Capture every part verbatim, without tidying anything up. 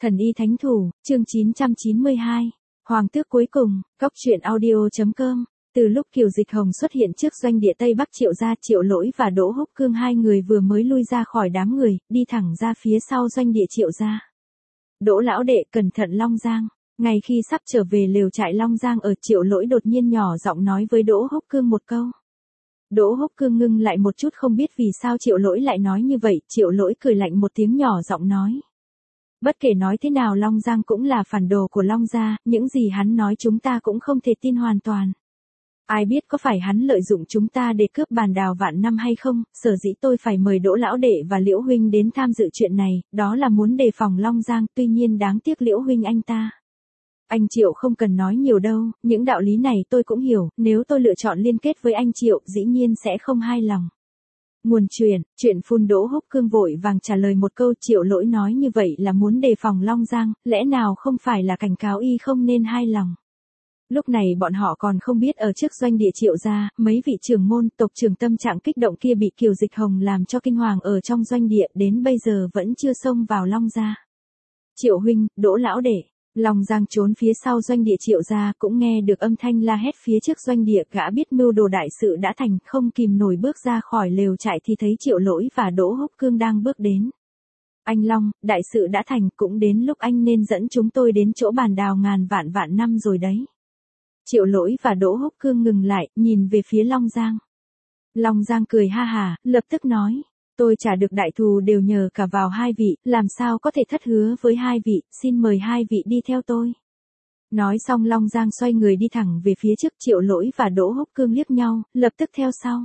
Thần y thánh thủ, chương chín trăm chín mươi hai. Hoàng tước cuối cùng, góc truyện audio chấm com. Từ lúc Kiều Dịch Hồng xuất hiện trước doanh địa Tây Bắc Triệu gia, Triệu Lỗi và Đỗ Húc Cương hai người vừa mới lui ra khỏi đám người, đi thẳng ra phía sau doanh địa Triệu gia. Đỗ lão đệ, cẩn thận Long Giang. Ngay khi sắp trở về lều trại Long Giang ở, Triệu Lỗi đột nhiên nhỏ giọng nói với Đỗ Húc Cương một câu. Đỗ Húc Cương ngưng lại một chút, không biết vì sao Triệu Lỗi lại nói như vậy. Triệu Lỗi cười lạnh một tiếng, nhỏ giọng nói. Bất kể nói thế nào, Long Giang cũng là phản đồ của Long gia, những gì hắn nói chúng ta cũng không thể tin hoàn toàn. Ai biết có phải hắn lợi dụng chúng ta để cướp bàn đào vạn năm hay không, sở dĩ tôi phải mời Đỗ lão đệ và Liễu huynh đến tham dự chuyện này, đó là muốn đề phòng Long Giang, tuy nhiên đáng tiếc Liễu huynh anh ta. Anh Triệu không cần nói nhiều đâu, những đạo lý này tôi cũng hiểu, nếu tôi lựa chọn liên kết với anh Triệu, dĩ nhiên sẽ không hài lòng. Nguồn truyền, chuyện phun. Đỗ Húc Cương vội vàng trả lời một câu. Triệu Lỗi nói như vậy là muốn đề phòng Long Giang, lẽ nào không phải là cảnh cáo y không nên hài lòng. Lúc này bọn họ còn không biết ở trước doanh địa Triệu gia, mấy vị trưởng môn tộc trưởng tâm trạng kích động kia bị Kiều Dịch Hồng làm cho kinh hoàng ở trong doanh địa, đến bây giờ vẫn chưa xông vào Long gia. Triệu huynh, Đỗ lão đệ. Long Giang trốn phía sau doanh địa Triệu gia, cũng nghe được âm thanh la hét phía trước doanh địa. Gã biết mưu đồ đại sự đã thành, không kìm nổi bước ra khỏi lều trại thì thấy Triệu Lỗi và Đỗ Húc Cương đang bước đến. Anh Long, đại sự đã thành, cũng đến lúc anh nên dẫn chúng tôi đến chỗ bàn đào ngàn vạn vạn năm rồi đấy. Triệu Lỗi và Đỗ Húc Cương ngừng lại, nhìn về phía Long Giang. Long Giang cười ha hà, lập tức nói. Tôi trả được đại thù đều nhờ cả vào hai vị, làm sao có thể thất hứa với hai vị, xin mời hai vị đi theo tôi. Nói xong Long Giang xoay người đi thẳng về phía trước. Triệu Lỗi và Đỗ Húc Cương liếc nhau, lập tức theo sau.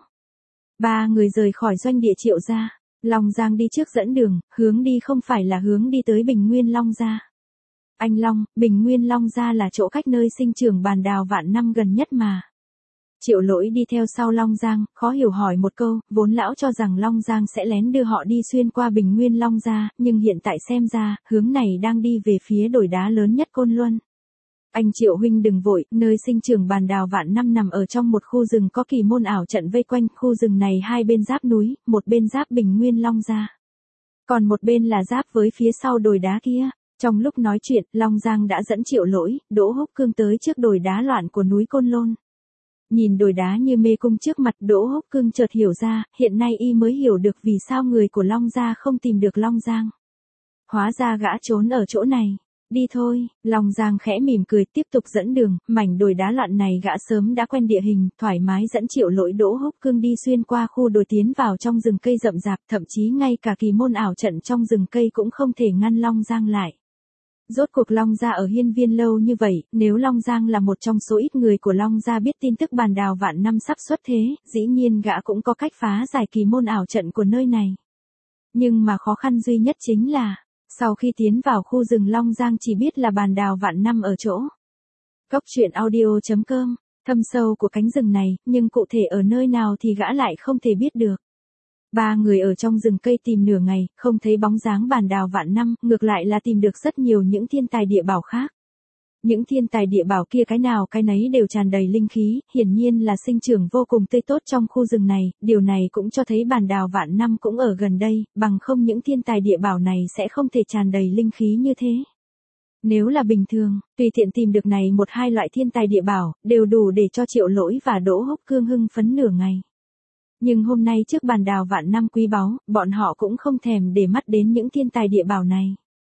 Ba người rời khỏi doanh địa Triệu gia. Long Giang đi trước dẫn đường, hướng đi không phải là hướng đi tới Bình Nguyên Long gia. Anh Long, Bình Nguyên Long gia là chỗ cách nơi sinh trưởng bàn đào vạn năm gần nhất mà. Triệu Lỗi đi theo sau Long Giang, khó hiểu hỏi một câu, vốn lão cho rằng Long Giang sẽ lén đưa họ đi xuyên qua Bình Nguyên Long gia, nhưng hiện tại xem ra, hướng này đang đi về phía đồi đá lớn nhất Côn Luân. Anh Triệu huynh đừng vội, nơi sinh trưởng bàn đào vạn năm nằm ở trong một khu rừng có kỳ môn ảo trận vây quanh, khu rừng này hai bên giáp núi, một bên giáp Bình Nguyên Long gia. Còn một bên là giáp với phía sau đồi đá kia. Trong lúc nói chuyện, Long Giang đã dẫn Triệu Lỗi, Đỗ Húc Cương tới trước đồi đá loạn của núi Côn Lôn. Nhìn đồi đá như mê cung trước mặt, Đỗ Húc Cương chợt hiểu ra, hiện nay y mới hiểu được vì sao người của Long gia không tìm được Long Giang. Hóa ra gã trốn ở chỗ này. Đi thôi, Long Giang khẽ mỉm cười tiếp tục dẫn đường, mảnh đồi đá loạn này gã sớm đã quen địa hình, thoải mái dẫn Triệu Lỗi Đỗ Húc Cương đi xuyên qua khu đồi tiến vào trong rừng cây rậm rạp, thậm chí ngay cả kỳ môn ảo trận trong rừng cây cũng không thể ngăn Long Giang lại. Rốt cuộc Long gia ở hiên viên lâu như vậy, nếu Long Giang là một trong số ít người của Long gia biết tin tức bàn đào vạn năm sắp xuất thế, dĩ nhiên gã cũng có cách phá giải kỳ môn ảo trận của nơi này. Nhưng mà khó khăn duy nhất chính là, sau khi tiến vào khu rừng Long Giang chỉ biết là bàn đào vạn năm ở chỗ. Góc truyện audio chấm com, thâm sâu của cánh rừng này, nhưng cụ thể ở nơi nào thì gã lại không thể biết được. Ba người ở trong rừng cây tìm nửa ngày, không thấy bóng dáng bàn đào vạn năm, ngược lại là tìm được rất nhiều những thiên tài địa bảo khác. Những thiên tài địa bảo kia cái nào cái nấy đều tràn đầy linh khí, hiển nhiên là sinh trưởng vô cùng tươi tốt trong khu rừng này, điều này cũng cho thấy bàn đào vạn năm cũng ở gần đây, bằng không những thiên tài địa bảo này sẽ không thể tràn đầy linh khí như thế. Nếu là bình thường, tùy tiện tìm được này một hai loại thiên tài địa bảo, đều đủ để cho Triệu Lỗi và Đỗ Húc Cương hưng phấn nửa ngày. Nhưng hôm nay trước bàn đào vạn năm quý báu, bọn họ cũng không thèm để mắt đến những thiên tài địa bảo này.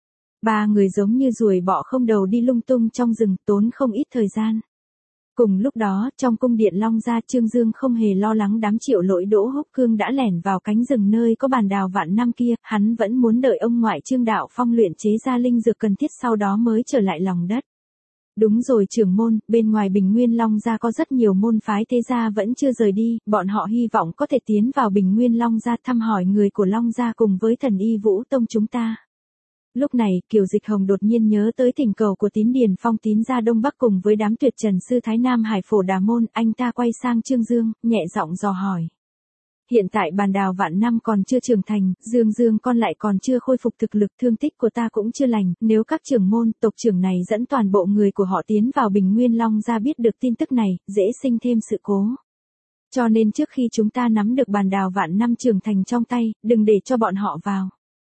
Ba người giống như ruồi bọ không đầu đi lung tung trong rừng, tốn không ít thời gian. Cùng lúc đó, trong cung điện Long gia, Trương Dương không hề lo lắng đám Triệu Lỗi Đỗ Húc Cương đã lẻn vào cánh rừng nơi có bàn đào vạn năm kia, hắn vẫn muốn đợi ông ngoại Trương Đạo Phong luyện chế ra linh dược cần thiết sau đó mới trở lại lòng đất. Đúng rồi trưởng môn, bên ngoài Bình Nguyên Long gia có rất nhiều môn phái thế gia vẫn chưa rời đi, bọn họ hy vọng có thể tiến vào Bình Nguyên Long gia thăm hỏi người của Long gia cùng với thần y Vũ Tông chúng ta. Lúc này, Kiều Dịch Hồng đột nhiên nhớ tới thỉnh cầu của Tín Điền Phong Tín gia Đông Bắc cùng với đám tuyệt trần sư Thái Nam Hải Phổ Đà Môn, anh ta quay sang Trương Dương, nhẹ giọng dò hỏi. Hiện tại bàn đào vạn năm còn chưa trưởng thành, Dương Dương con lại còn chưa khôi phục thực lực, thương tích của ta cũng chưa lành, nếu các trưởng môn, tộc trưởng này dẫn toàn bộ người của họ tiến vào Bình Nguyên Long gia biết được tin tức này, dễ sinh thêm sự cố. Cho nên trước khi chúng ta nắm được bàn đào vạn năm trưởng thành trong tay, đừng để cho bọn họ vào.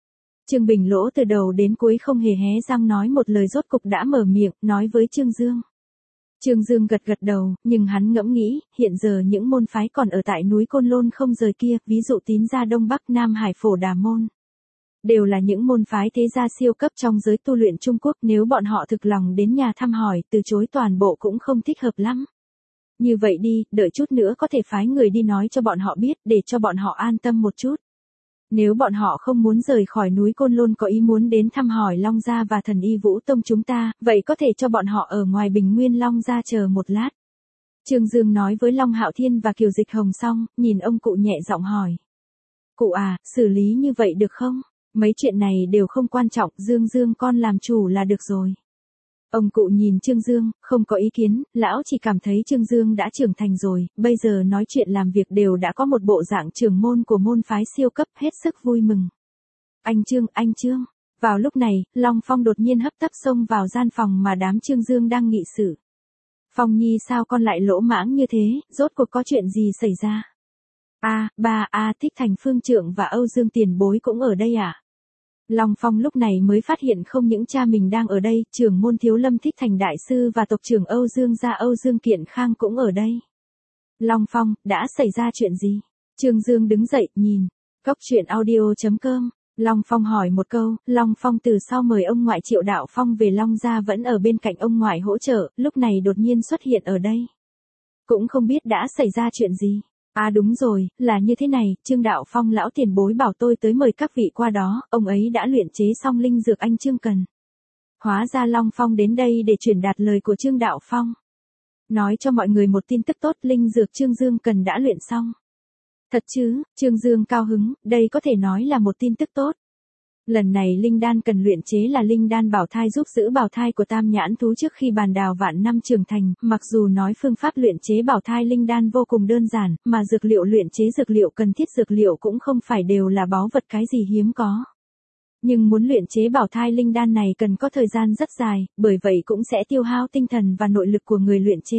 Trương Bình Lỗ từ đầu đến cuối không hề hé răng nói một lời, rốt cục đã mở miệng, nói với Trương Dương. Trương Dương gật gật đầu, nhưng hắn ngẫm nghĩ, hiện giờ những môn phái còn ở tại núi Côn Lôn không rời kia, ví dụ Tín Gia Đông Bắc Nam Hải Phổ Đà Môn, đều là những môn phái thế gia siêu cấp trong giới tu luyện Trung Quốc, nếu bọn họ thực lòng đến nhà thăm hỏi, từ chối toàn bộ cũng không thích hợp lắm. Như vậy đi, đợi chút nữa có thể phái người đi nói cho bọn họ biết, để cho bọn họ an tâm một chút. Nếu bọn họ không muốn rời khỏi núi Côn Lôn, có ý muốn đến thăm hỏi Long Gia và Thần Y Vũ Tông chúng ta, vậy có thể cho bọn họ ở ngoài Bình Nguyên Long Gia chờ một lát. Trương Dương nói với Long Hạo Thiên và Kiều Dịch Hồng xong, nhìn ông cụ nhẹ giọng hỏi. Cụ à, xử lý như vậy được không? Mấy chuyện này đều không quan trọng, Dương Dương con làm chủ là được rồi. Ông cụ nhìn Trương Dương, không có ý kiến, lão chỉ cảm thấy Trương Dương đã trưởng thành rồi, bây giờ nói chuyện làm việc đều đã có một bộ dạng trưởng môn của môn phái siêu cấp, hết sức vui mừng. Anh Trương, anh Trương. Vào lúc này, Long Phong đột nhiên hấp tấp xông vào gian phòng mà đám Trương Dương đang nghị sự. Phong Nhi, sao con lại lỗ mãng như thế, rốt cuộc có chuyện gì xảy ra? A, à, ba A à, Thích Thành Phương Trượng và Âu Dương Tiền Bối cũng ở đây à? Long Phong lúc này mới phát hiện không những cha mình đang ở đây, trưởng môn Thiếu Lâm Thích Thành Đại Sư và tộc trưởng Âu Dương gia Âu Dương Kiện Khang cũng ở đây. Long Phong, đã xảy ra chuyện gì? Trương Dương đứng dậy, nhìn. Cốc truyện audio chấm com. Long Phong hỏi một câu, Long Phong từ sau mời ông ngoại Triệu Đạo Phong về Long gia vẫn ở bên cạnh ông ngoại hỗ trợ, lúc này đột nhiên xuất hiện ở đây. Cũng không biết đã xảy ra chuyện gì. À đúng rồi, là như thế này, Trương Đạo Phong lão tiền bối bảo tôi tới mời các vị qua đó, ông ấy đã luyện chế xong linh dược anh Trương cần. Hóa ra Long Phong đến đây để truyền đạt lời của Trương Đạo Phong. Nói cho mọi người một tin tức tốt, linh dược Trương Dương cần đã luyện xong. Thật chứ? Trương Dương cao hứng, đây có thể nói là một tin tức tốt. Lần này linh đan cần luyện chế là linh đan bảo thai, giúp giữ bảo thai của tam nhãn thú trước khi bàn đào vạn năm trưởng thành, mặc dù nói phương pháp luyện chế bảo thai linh đan vô cùng đơn giản, mà dược liệu luyện chế dược liệu cần thiết dược liệu cũng không phải đều là báu vật cái gì hiếm có. Nhưng muốn luyện chế bảo thai linh đan này cần có thời gian rất dài, bởi vậy cũng sẽ tiêu hao tinh thần và nội lực của người luyện chế.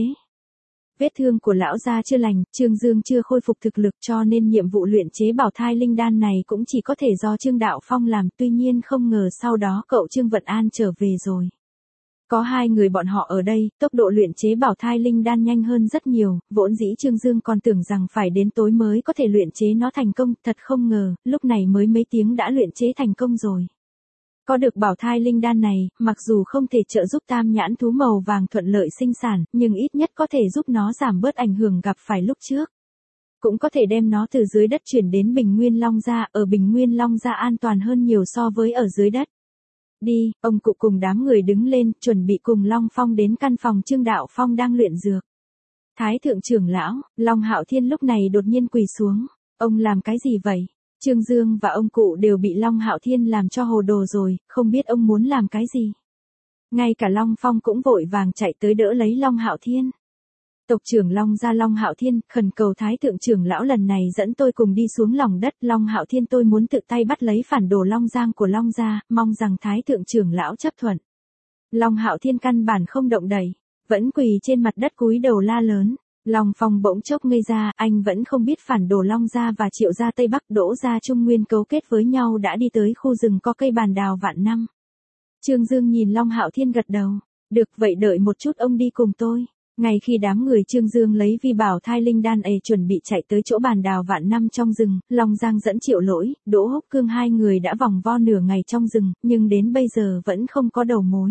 Vết thương của lão gia chưa lành, Trương Dương chưa khôi phục thực lực, cho nên nhiệm vụ luyện chế bảo thai linh đan này cũng chỉ có thể do Trương Đạo Phong làm, tuy nhiên không ngờ sau đó cậu Trương Vận An trở về rồi. Có hai người bọn họ ở đây, tốc độ luyện chế bảo thai linh đan nhanh hơn rất nhiều, vốn dĩ Trương Dương còn tưởng rằng phải đến tối mới có thể luyện chế nó thành công, thật không ngờ, lúc này mới mấy tiếng đã luyện chế thành công rồi. Có được bảo thai linh đan này, mặc dù không thể trợ giúp tam nhãn thú màu vàng thuận lợi sinh sản, nhưng ít nhất có thể giúp nó giảm bớt ảnh hưởng gặp phải lúc trước. Cũng có thể đem nó từ dưới đất chuyển đến Bình Nguyên Long Gia, ở Bình Nguyên Long Gia an toàn hơn nhiều so với ở dưới đất. Đi, ông cụ cùng đám người đứng lên, chuẩn bị cùng Long Phong đến căn phòng Trương Đạo Phong đang luyện dược. Thái thượng trưởng lão, Long Hạo Thiên lúc này đột nhiên quỳ xuống. Ông làm cái gì vậy? Trương Dương và ông cụ đều bị Long Hạo Thiên làm cho hồ đồ rồi, không biết ông muốn làm cái gì. Ngay cả Long Phong cũng vội vàng chạy tới đỡ lấy Long Hạo Thiên. Tộc trưởng Long gia Long Hạo Thiên, khẩn cầu Thái thượng trưởng lão lần này dẫn tôi cùng đi xuống lòng đất. Long Hạo Thiên, tôi muốn tự tay bắt lấy phản đồ Long Giang của Long gia, mong rằng Thái thượng trưởng lão chấp thuận. Long Hạo Thiên căn bản không động đậy, vẫn quỳ trên mặt đất cúi đầu la lớn. Long Phong bỗng chốc ngây ra, anh vẫn không biết phản đồ Long gia và Triệu gia Tây Bắc Đỗ gia Trung Nguyên cấu kết với nhau đã đi tới khu rừng có cây bàn đào vạn năm. Trương Dương nhìn Long Hạo Thiên gật đầu, được vậy đợi một chút ông đi cùng tôi. Ngay khi đám người Trương Dương lấy vi bảo thai linh đan ấy chuẩn bị chạy tới chỗ bàn đào vạn năm trong rừng, Long Giang dẫn Triệu Lỗi, Đỗ Húc Cương hai người đã vòng vo nửa ngày trong rừng, nhưng đến bây giờ vẫn không có đầu mối.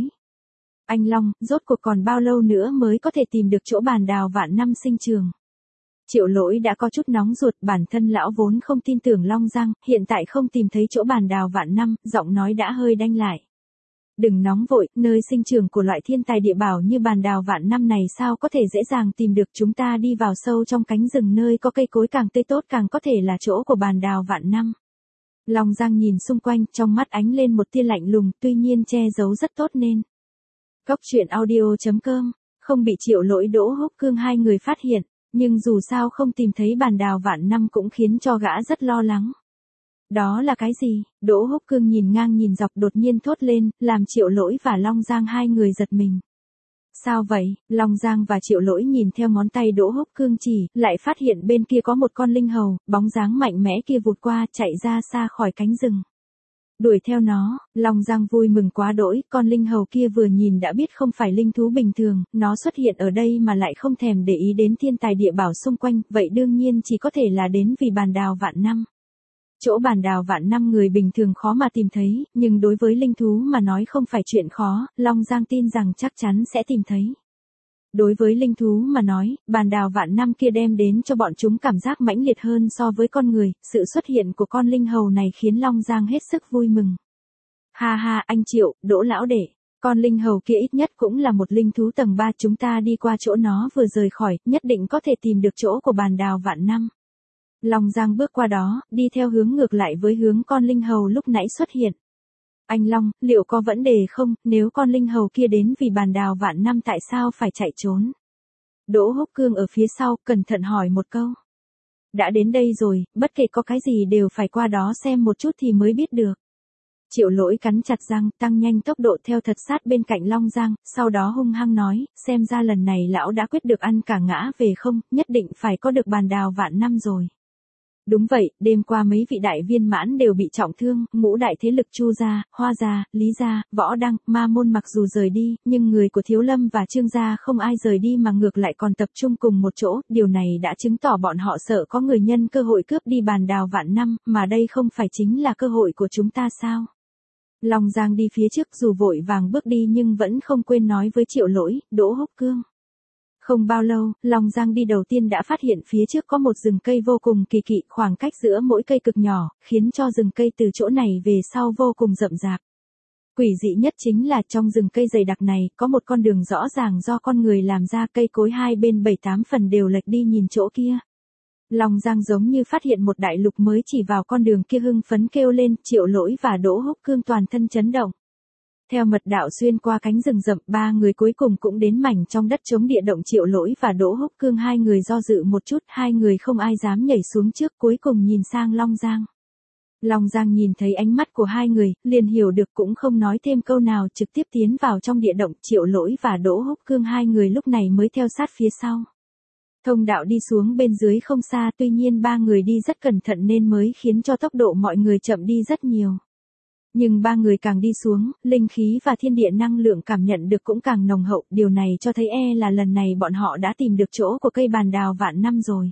Anh Long, rốt cuộc còn bao lâu nữa mới có thể tìm được chỗ bàn đào vạn năm sinh trường? Triệu Lỗi đã có chút nóng ruột, bản thân lão vốn không tin tưởng Long Giang, hiện tại không tìm thấy chỗ bàn đào vạn năm, giọng nói đã hơi đanh lại. Đừng nóng vội, nơi sinh trường của loại thiên tài địa bảo như bàn đào vạn năm này sao có thể dễ dàng tìm được, chúng ta đi vào sâu trong cánh rừng nơi có cây cối càng tươi tốt càng có thể là chỗ của bàn đào vạn năm. Long Giang nhìn xung quanh, trong mắt ánh lên một tia lạnh lùng, tuy nhiên che giấu rất tốt nên. Cốc truyện audio chấm com, không bị Triệu Lỗi Đỗ Húc Cương hai người phát hiện, nhưng dù sao không tìm thấy bàn đào vạn năm cũng khiến cho gã rất lo lắng. Đó là cái gì? Đỗ Húc Cương nhìn ngang nhìn dọc đột nhiên thốt lên, làm Triệu Lỗi và Long Giang hai người giật mình. Sao vậy? Long Giang và Triệu Lỗi nhìn theo ngón tay Đỗ Húc Cương chỉ, lại phát hiện bên kia có một con linh hầu, bóng dáng mạnh mẽ kia vụt qua chạy ra xa khỏi cánh rừng. Đuổi theo nó, Long Giang vui mừng quá đỗi, con linh hầu kia vừa nhìn đã biết không phải linh thú bình thường, nó xuất hiện ở đây mà lại không thèm để ý đến thiên tài địa bảo xung quanh, vậy đương nhiên chỉ có thể là đến vì bàn đào vạn năm. Chỗ bàn đào vạn năm người bình thường khó mà tìm thấy, nhưng đối với linh thú mà nói không phải chuyện khó, Long Giang tin rằng chắc chắn sẽ tìm thấy. Đối với linh thú mà nói, bàn đào vạn năm kia đem đến cho bọn chúng cảm giác mãnh liệt hơn so với con người, sự xuất hiện của con linh hầu này khiến Long Giang hết sức vui mừng. Ha ha, anh Triệu, Đỗ lão đệ, con linh hầu kia ít nhất cũng là một linh thú tầng ba, chúng ta đi qua chỗ nó vừa rời khỏi, nhất định có thể tìm được chỗ của bàn đào vạn năm. Long Giang bước qua đó, đi theo hướng ngược lại với hướng con linh hầu lúc nãy xuất hiện. Anh Long, liệu có vấn đề không, nếu con linh hầu kia đến vì bàn đào vạn năm tại sao phải chạy trốn? Đỗ Húc Cương ở phía sau, cẩn thận hỏi một câu. Đã đến đây rồi, bất kể có cái gì đều phải qua đó xem một chút thì mới biết được. Triệu Lỗi cắn chặt răng, tăng nhanh tốc độ theo thật sát bên cạnh Long Giang, sau đó hung hăng nói, xem ra lần này lão đã quyết được ăn cả ngã về không, nhất định phải có được bàn đào vạn năm rồi. Đúng vậy, đêm qua mấy vị đại viên mãn đều bị trọng thương, ngũ đại thế lực Chu gia, Hoa gia, Lý gia, Võ Đăng, Ma môn mặc dù rời đi, nhưng người của Thiếu Lâm và Trương gia không ai rời đi mà ngược lại còn tập trung cùng một chỗ, điều này đã chứng tỏ bọn họ sợ có người nhân cơ hội cướp đi bàn đào vạn năm, mà đây không phải chính là cơ hội của chúng ta sao? Long Giang đi phía trước dù vội vàng bước đi nhưng vẫn không quên nói với Triệu Lỗi, Đỗ Húc Cương. Không bao lâu, Long Giang đi đầu tiên đã phát hiện phía trước có một rừng cây vô cùng kỳ kỵ, khoảng cách giữa mỗi cây cực nhỏ, khiến cho rừng cây từ chỗ này về sau vô cùng rậm rạp. Quỷ dị nhất chính là trong rừng cây dày đặc này, có một con đường rõ ràng do con người làm ra, cây cối hai bên bảy tám phần đều lệch đi nhìn chỗ kia. Long Giang giống như phát hiện một đại lục mới chỉ vào con đường kia hưng phấn kêu lên, Triệu Lỗi và Đỗ Húc Cương toàn thân chấn động. Theo mật đạo xuyên qua cánh rừng rậm, ba người cuối cùng cũng đến mảnh trong đất trống địa động. Triệu Lỗi và Đỗ Húc Cương hai người do dự một chút, hai người không ai dám nhảy xuống trước, cuối cùng nhìn sang Long Giang. Long Giang nhìn thấy ánh mắt của hai người, liền hiểu được cũng không nói thêm câu nào, trực tiếp tiến vào trong địa động. Triệu Lỗi và Đỗ Húc Cương hai người lúc này mới theo sát phía sau. Thông đạo đi xuống bên dưới không xa, tuy nhiên ba người đi rất cẩn thận nên mới khiến cho tốc độ mọi người chậm đi rất nhiều. Nhưng ba người càng đi xuống, linh khí và thiên địa năng lượng cảm nhận được cũng càng nồng hậu, điều này cho thấy e là lần này bọn họ đã tìm được chỗ của cây bàn đào vạn năm rồi.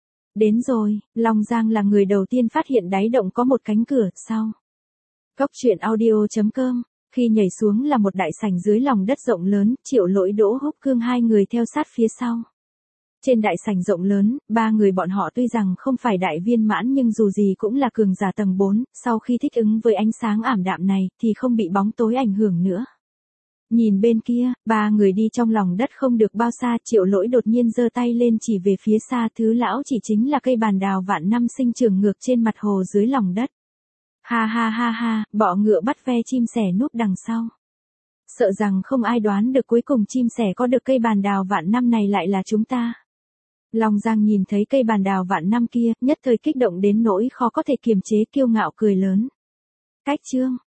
Đến rồi, Long Giang là người đầu tiên phát hiện đáy động có một cánh cửa, sau. Cốc truyện audio chấm com, khi nhảy xuống là một đại sảnh dưới lòng đất rộng lớn, Triệu Lỗi Đỗ Húc Cương hai người theo sát phía sau. Trên đại sảnh rộng lớn, ba người bọn họ tuy rằng không phải đại viên mãn nhưng dù gì cũng là cường giả tầng bốn, sau khi thích ứng với ánh sáng ảm đạm này thì không bị bóng tối ảnh hưởng nữa. Nhìn bên kia, ba người đi trong lòng đất không được bao xa, Triệu Lỗi đột nhiên giơ tay lên chỉ về phía xa, thứ lão chỉ chính là cây bàn đào vạn năm sinh trưởng ngược trên mặt hồ dưới lòng đất. Ha ha ha ha, bọ ngựa bắt ve chim sẻ núp đằng sau. Sợ rằng không ai đoán được cuối cùng chim sẻ có được cây bàn đào vạn năm này lại là chúng ta. Long Giang nhìn thấy cây bàn đào vạn năm kia, nhất thời kích động đến nỗi khó có thể kiềm chế, kiêu ngạo cười lớn. Cách chương